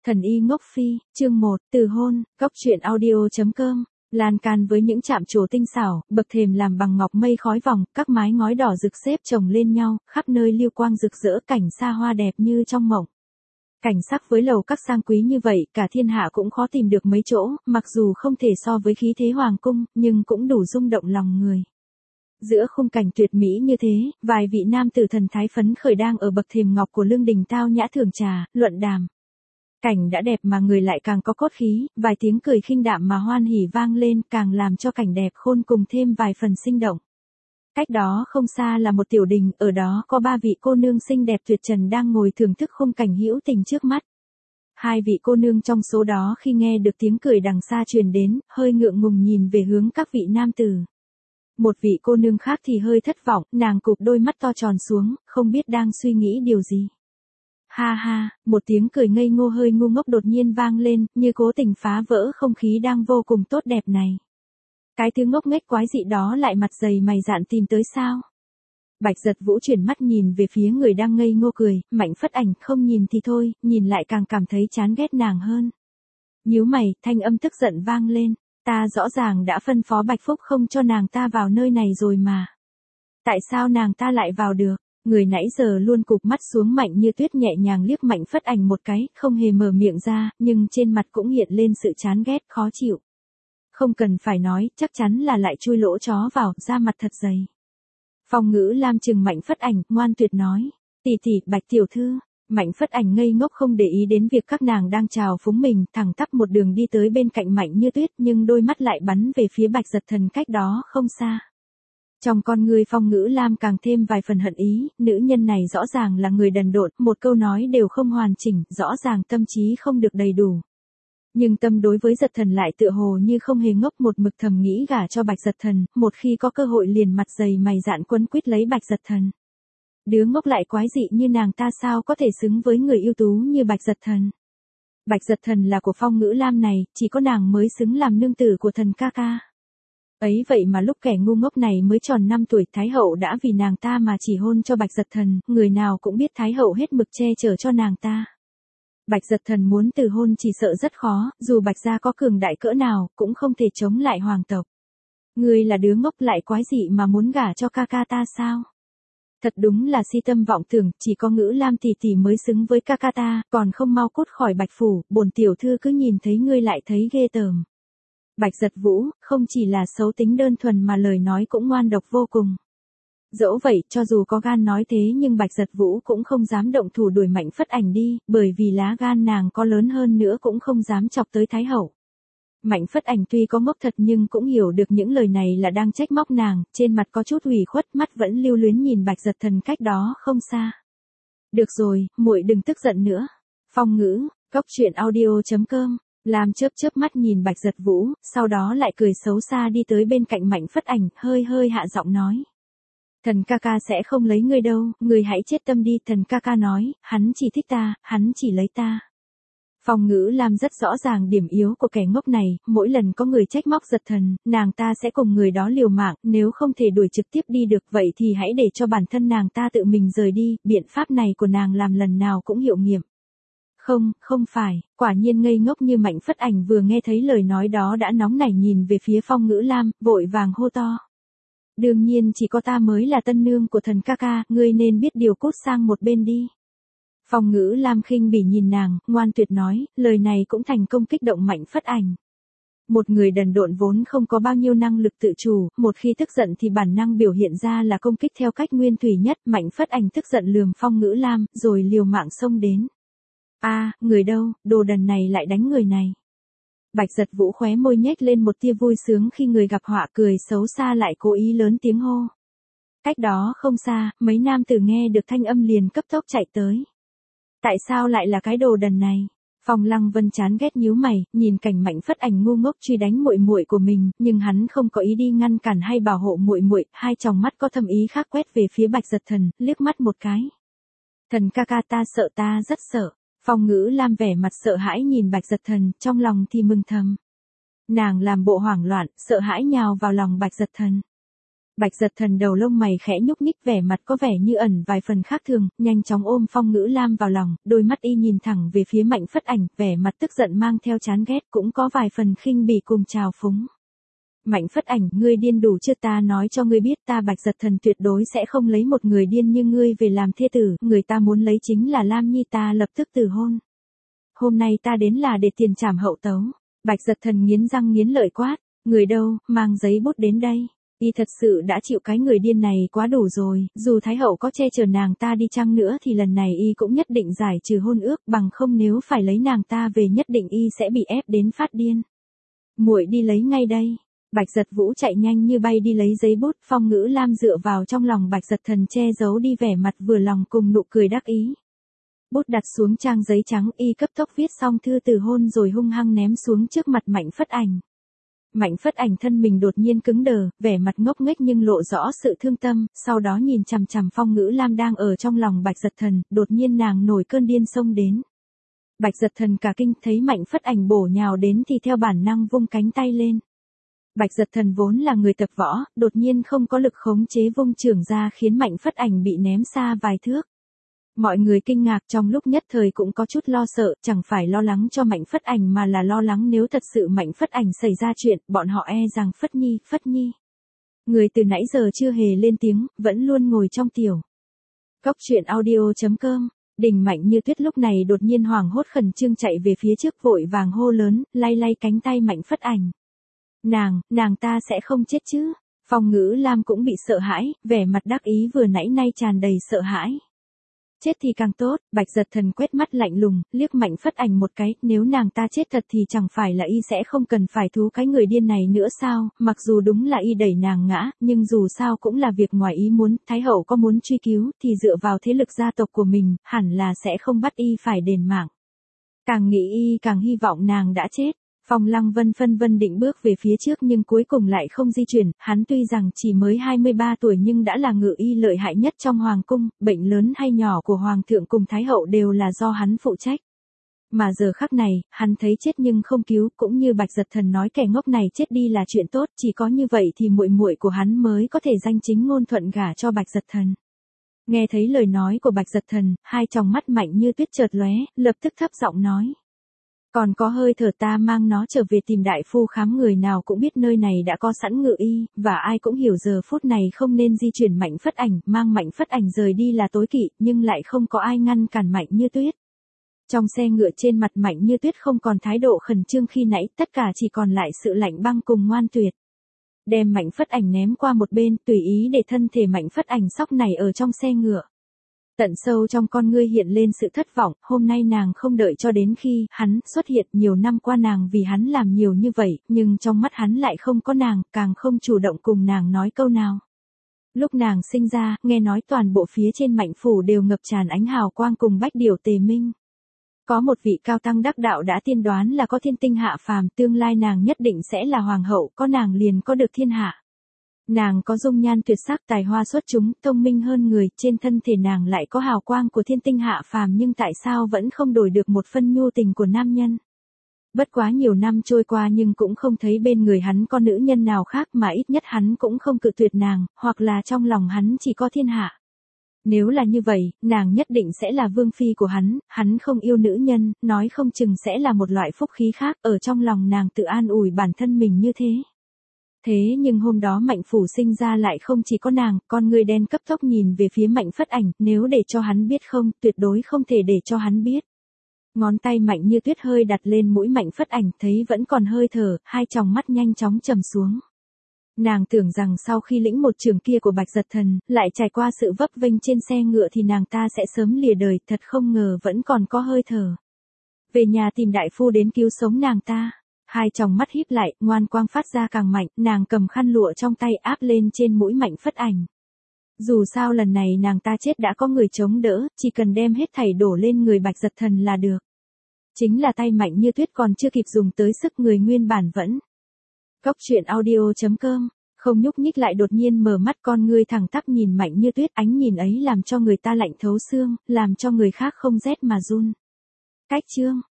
Thần y ngốc phi, chương 1, từ hôn, góc truyện audio.com, lan can với những chạm trổ tinh xảo, bậc thềm làm bằng ngọc mây khói vòng, các mái ngói đỏ rực xếp chồng lên nhau, khắp nơi lưu quang rực rỡ, cảnh xa hoa đẹp như trong mộng. Cảnh sắc với lầu các sang quý như vậy, cả thiên hạ cũng khó tìm được mấy chỗ, mặc dù không thể so với khí thế hoàng cung, nhưng cũng đủ rung động lòng người. Giữa khung cảnh tuyệt mỹ như thế, vài vị nam tử thần thái phấn khởi đang ở bậc thềm ngọc của lương đình tao nhã thưởng trà, luận đàm. Cảnh đã đẹp mà người lại càng có cốt khí, vài tiếng cười khinh đạm mà hoan hỉ vang lên càng làm cho cảnh đẹp khôn cùng thêm vài phần sinh động. Cách đó không xa là một tiểu đình, ở đó có ba vị cô nương xinh đẹp tuyệt trần đang ngồi thưởng thức khung cảnh hữu tình trước mắt. Hai vị cô nương trong số đó khi nghe được tiếng cười đằng xa truyền đến, hơi ngượng ngùng nhìn về hướng các vị nam tử. Một vị cô nương khác thì hơi thất vọng, nàng cụp đôi mắt to tròn xuống, không biết đang suy nghĩ điều gì. Ha ha, một tiếng cười ngây ngô hơi ngu ngốc đột nhiên vang lên, như cố tình phá vỡ không khí đang vô cùng tốt đẹp này. Cái thứ ngốc nghếch quái dị đó lại mặt dày mày dạn tìm tới sao? Bạch Giật Vũ chuyển mắt nhìn về phía người đang ngây ngô cười, Mạnh Phất Ảnh không nhìn thì thôi, nhìn lại càng cảm thấy chán ghét nàng hơn. Nhíu mày, thanh âm tức giận vang lên, ta rõ ràng đã phân phó Bạch Phúc không cho nàng ta vào nơi này rồi mà. Tại sao nàng ta lại vào được? Người nãy giờ luôn cụp mắt xuống Mạnh Như Tuyết nhẹ nhàng liếc Mạnh Phất Ảnh một cái, không hề mở miệng ra, nhưng trên mặt cũng hiện lên sự chán ghét, khó chịu. Không cần phải nói, chắc chắn là lại chui lỗ chó vào, da mặt thật dày. Phong Ngữ Lam chừng Mạnh Phất Ảnh, ngoan tuyệt nói, tỷ tỷ, Bạch tiểu thư. Mạnh Phất Ảnh ngây ngốc không để ý đến việc các nàng đang chào phúng mình, thẳng tắp một đường đi tới bên cạnh Mạnh Như Tuyết, nhưng đôi mắt lại bắn về phía Bạch Giật Thần cách đó không xa. Trong con người Phong Ngữ Lam càng thêm vài phần hận ý, nữ nhân này rõ ràng là người đần độn, một câu nói đều không hoàn chỉnh, rõ ràng tâm trí không được đầy đủ. Nhưng tâm đối với Giật Thần lại tựa hồ như không hề ngốc, một mực thầm nghĩ gả cho Bạch Giật Thần, một khi có cơ hội liền mặt dày mày dạn quấn quýt lấy Bạch Giật Thần. Đứa ngốc lại quái dị như nàng ta sao có thể xứng với người ưu tú như Bạch Giật Thần. Bạch Giật Thần là của Phong Ngữ Lam này, chỉ có nàng mới xứng làm nương tử của thần ca ca. Ấy vậy mà lúc kẻ ngu ngốc này mới tròn 5 tuổi, Thái hậu đã vì nàng ta mà chỉ hôn cho Bạch Giật Thần, người nào cũng biết Thái hậu hết mực che chở cho nàng ta. Bạch Giật Thần muốn từ hôn chỉ sợ rất khó, dù Bạch gia có cường đại cỡ nào, cũng không thể chống lại hoàng tộc. Ngươi là đứa ngốc lại quái dị mà muốn gả cho ca ca ta sao? Thật đúng là si tâm vọng tưởng, chỉ có Ngữ Lam tỷ tỷ mới xứng với ca ca ta, còn không mau cút khỏi Bạch phủ, bổn tiểu thư cứ nhìn thấy ngươi lại thấy ghê tởm. Bạch Giật Vũ, không chỉ là xấu tính đơn thuần mà lời nói cũng ngoan độc vô cùng. Dẫu vậy, cho dù có gan nói thế nhưng Bạch Giật Vũ cũng không dám động thủ đuổi Mạnh Phất Ảnh đi, bởi vì lá gan nàng có lớn hơn nữa cũng không dám chọc tới Thái hậu. Mạnh Phất Ảnh tuy có ngốc thật nhưng cũng hiểu được những lời này là đang trách móc nàng, trên mặt có chút ủy khuất, mắt vẫn lưu luyến nhìn Bạch Giật Thần cách đó không xa. Được rồi, muội đừng tức giận nữa. Phong Ngữ, góc truyện audio.com. Lam chớp mắt nhìn Bạch Giật Vũ, sau đó lại cười xấu xa đi tới bên cạnh Mạnh Phất Ảnh, hơi hạ giọng nói. Thần ca ca sẽ không lấy ngươi đâu, ngươi hãy chết tâm đi, thần ca ca nói, hắn chỉ thích ta, hắn chỉ lấy ta. Phong Ngữ Lam rất rõ ràng điểm yếu của kẻ ngốc này, mỗi lần có người trách móc Giật Thần, nàng ta sẽ cùng người đó liều mạng, nếu không thể đuổi trực tiếp đi được vậy thì hãy để cho bản thân nàng ta tự mình rời đi, biện pháp này của nàng làm lần nào cũng hiệu nghiệm. Không phải, quả nhiên ngây ngốc như Mạnh Phất Ảnh vừa nghe thấy lời nói đó đã nóng nảy nhìn về phía Phong Ngữ Lam, vội vàng hô to. Đương nhiên chỉ có ta mới là tân nương của thần ca ca, ngươi nên biết điều, cút sang một bên đi. Phong Ngữ Lam khinh bỉ nhìn nàng, ngoan tuyệt nói, lời này cũng thành công kích động Mạnh Phất Ảnh. Một người đần độn vốn không có bao nhiêu năng lực tự chủ, một khi tức giận thì bản năng biểu hiện ra là công kích theo cách nguyên thủy nhất. Mạnh Phất Ảnh tức giận lườm Phong Ngữ Lam, rồi liều mạng xông đến. Người đâu, đồ đần này lại đánh người này. Bạch Giật Vũ khóe môi nhếch lên một tia vui sướng khi người gặp họa, cười xấu xa lại cố ý lớn tiếng hô. Cách đó không xa, mấy nam tử nghe được thanh âm liền cấp tốc chạy tới. Tại sao lại là cái đồ đần này? Phong Lăng Vân chán ghét nhíu mày, nhìn cảnh Mạnh Phất Ảnh ngu ngốc truy đánh muội muội của mình, nhưng hắn không có ý đi ngăn cản hay bảo hộ muội muội, hai tròng mắt có thâm ý khác quét về phía Bạch Giật Thần, liếc mắt một cái. Thần ca ca, ta sợ, ta rất sợ. Phong Ngữ Lam vẻ mặt sợ hãi nhìn Bạch Giật Thần, trong lòng thì mừng thầm. Nàng làm bộ hoảng loạn, sợ hãi nhào vào lòng Bạch Giật Thần. Bạch Giật Thần đầu lông mày khẽ nhúc nhích, vẻ mặt có vẻ như ẩn vài phần khác thường, nhanh chóng ôm Phong Ngữ Lam vào lòng, đôi mắt y nhìn thẳng về phía Mạnh Phất Ảnh, vẻ mặt tức giận mang theo chán ghét, cũng có vài phần khinh bỉ cùng trào phúng. Mạnh Phất Ảnh, ngươi điên đủ chưa? Ta nói cho ngươi biết, ta Bạch Giật Thần tuyệt đối sẽ không lấy một người điên như ngươi về làm thê tử, người ta muốn lấy chính là Lam Nhi, ta lập tức từ hôn. Hôm nay ta đến là để tiền trảm hậu tấu. Bạch Giật Thần nghiến răng nghiến lợi quát, người đâu, mang giấy bút đến đây. Y thật sự đã chịu cái người điên này quá đủ rồi, dù Thái Hậu có che chở nàng ta đi chăng nữa thì lần này y cũng nhất định giải trừ hôn ước, bằng không nếu phải lấy nàng ta về nhất định y sẽ bị ép đến phát điên. Muội đi lấy ngay đây. Bạch Giật Vũ chạy nhanh như bay đi lấy giấy bút, Phong Ngữ Lam dựa vào trong lòng Bạch Giật Thần che giấu đi vẻ mặt vừa lòng cùng nụ cười đắc ý. Bút đặt xuống trang giấy trắng, y cấp tốc viết xong thư từ hôn rồi hung hăng ném xuống trước mặt Mạnh Phất Ảnh. Mạnh Phất Ảnh thân mình đột nhiên cứng đờ, vẻ mặt ngốc nghếch nhưng lộ rõ sự thương tâm, sau đó nhìn chằm chằm Phong Ngữ Lam đang ở trong lòng Bạch Giật Thần, đột nhiên nàng nổi cơn điên xông đến. Bạch Giật Thần cả kinh, thấy Mạnh Phất Ảnh bổ nhào đến thì theo bản năng vung cánh tay lên. Bạch Giật Thần vốn là người tập võ, đột nhiên không có lực khống chế vung chưởng ra khiến Mạnh Phất Ảnh bị ném xa vài thước. Mọi người kinh ngạc, trong lúc nhất thời cũng có chút lo sợ, chẳng phải lo lắng cho Mạnh Phất Ảnh mà là lo lắng nếu thật sự Mạnh Phất Ảnh xảy ra chuyện, bọn họ e rằng Phất Nhi. Người từ nãy giờ chưa hề lên tiếng, vẫn luôn ngồi trong tiểu. Cốc truyện audio.com. Đình Mạnh Như Tuyết lúc này đột nhiên hoảng hốt khẩn trương chạy về phía trước, vội vàng hô lớn, lay cánh tay Mạnh Phất Ảnh. Nàng ta sẽ không chết chứ? Phong Ngữ Lam cũng bị sợ hãi, vẻ mặt đắc ý vừa nãy nay tràn đầy sợ hãi. Chết thì càng tốt, Bạch Giật Thần quét mắt lạnh lùng, liếc Mạnh Phất Ảnh một cái, nếu nàng ta chết thật thì chẳng phải là y sẽ không cần phải thú cái người điên này nữa sao, mặc dù đúng là y đẩy nàng ngã, nhưng dù sao cũng là việc ngoài ý muốn, Thái Hậu có muốn truy cứu, thì dựa vào thế lực gia tộc của mình, hẳn là sẽ không bắt y phải đền mạng. Càng nghĩ y càng hy vọng nàng đã chết. Phong Lăng Vân phân vân định bước về phía trước nhưng cuối cùng lại không di chuyển, hắn tuy rằng chỉ mới 23 tuổi nhưng đã là ngự y lợi hại nhất trong hoàng cung, bệnh lớn hay nhỏ của hoàng thượng cùng thái hậu đều là do hắn phụ trách. Mà giờ khắc này, hắn thấy chết nhưng không cứu, cũng như Bạch Giật Thần nói kẻ ngốc này chết đi là chuyện tốt, chỉ có như vậy thì muội muội của hắn mới có thể danh chính ngôn thuận gả cho Bạch Giật Thần. Nghe thấy lời nói của Bạch Giật Thần, hai tròng mắt Mạnh Như Tuyết chợt lóe, lập tức thấp giọng nói. Còn có hơi thở, ta mang nó trở về tìm đại phu khám, người nào cũng biết nơi này đã có sẵn ngự y, và ai cũng hiểu giờ phút này không nên di chuyển Mạnh Phất Ảnh, mang Mạnh Phất Ảnh rời đi là tối kỵ, nhưng lại không có ai ngăn cản Mạnh Như Tuyết. Trong xe ngựa trên mặt Mạnh Như Tuyết không còn thái độ khẩn trương khi nãy, tất cả chỉ còn lại sự lạnh băng cùng ngoan tuyệt. Đem Mạnh Phất Ảnh ném qua một bên, tùy ý để thân thể Mạnh Phất Ảnh sóc này ở trong xe ngựa. Tận sâu trong con ngươi hiện lên sự thất vọng, hôm nay nàng không đợi cho đến khi hắn xuất hiện, nhiều năm qua nàng vì hắn làm nhiều như vậy, nhưng trong mắt hắn lại không có nàng, càng không chủ động cùng nàng nói câu nào. Lúc nàng sinh ra, nghe nói toàn bộ phía trên Mạnh phủ đều ngập tràn ánh hào quang cùng bách điểu tề minh. Có một vị cao tăng đắc đạo đã tiên đoán là có thiên tinh hạ phàm, tương lai nàng nhất định sẽ là hoàng hậu, có nàng liền có được thiên hạ. Nàng có dung nhan tuyệt sắc, tài hoa xuất chúng, thông minh hơn người, trên thân thể nàng lại có hào quang của thiên tinh hạ phàm, nhưng tại sao vẫn không đổi được một phân nhu tình của nam nhân? Bất quá nhiều năm trôi qua nhưng cũng không thấy bên người hắn có nữ nhân nào khác, mà ít nhất hắn cũng không cự tuyệt nàng, hoặc là trong lòng hắn chỉ có thiên hạ. Nếu là như vậy, nàng nhất định sẽ là vương phi của hắn không yêu nữ nhân, nói không chừng sẽ là một loại phúc khí khác, ở trong lòng nàng tự an ủi bản thân mình như thế. Thế nhưng hôm đó Mạnh phủ sinh ra lại không chỉ có nàng, con người đen cấp tốc nhìn về phía Mạnh Phất Ảnh, nếu để cho hắn biết không, tuyệt đối không thể để cho hắn biết. Ngón tay Mạnh Như Tuyết hơi đặt lên mũi Mạnh Phất Ảnh, thấy vẫn còn hơi thở, hai tròng mắt nhanh chóng trầm xuống. Nàng tưởng rằng sau khi lĩnh một trường kia của Bạch Giật Thần, lại trải qua sự vấp vênh trên xe ngựa thì nàng ta sẽ sớm lìa đời, thật không ngờ vẫn còn có hơi thở. Về nhà tìm đại phu đến cứu sống nàng ta. Hai tròng mắt híp lại, ngoan quang phát ra càng mạnh, nàng cầm khăn lụa trong tay áp lên trên mũi Mạnh Phất Ảnh. Dù sao lần này nàng ta chết đã có người chống đỡ, chỉ cần đem hết thảy đổ lên người Bạch Giật Thần là được. Chính là tay Mạnh Như Tuyết còn chưa kịp dùng tới sức người nguyên bản vẫn. Cốc truyện audio.com, không nhúc nhích lại đột nhiên mở mắt, con ngươi thẳng tắp nhìn Mạnh Như Tuyết, ánh nhìn ấy làm cho người ta lạnh thấu xương, làm cho người khác không rét mà run. Cách chương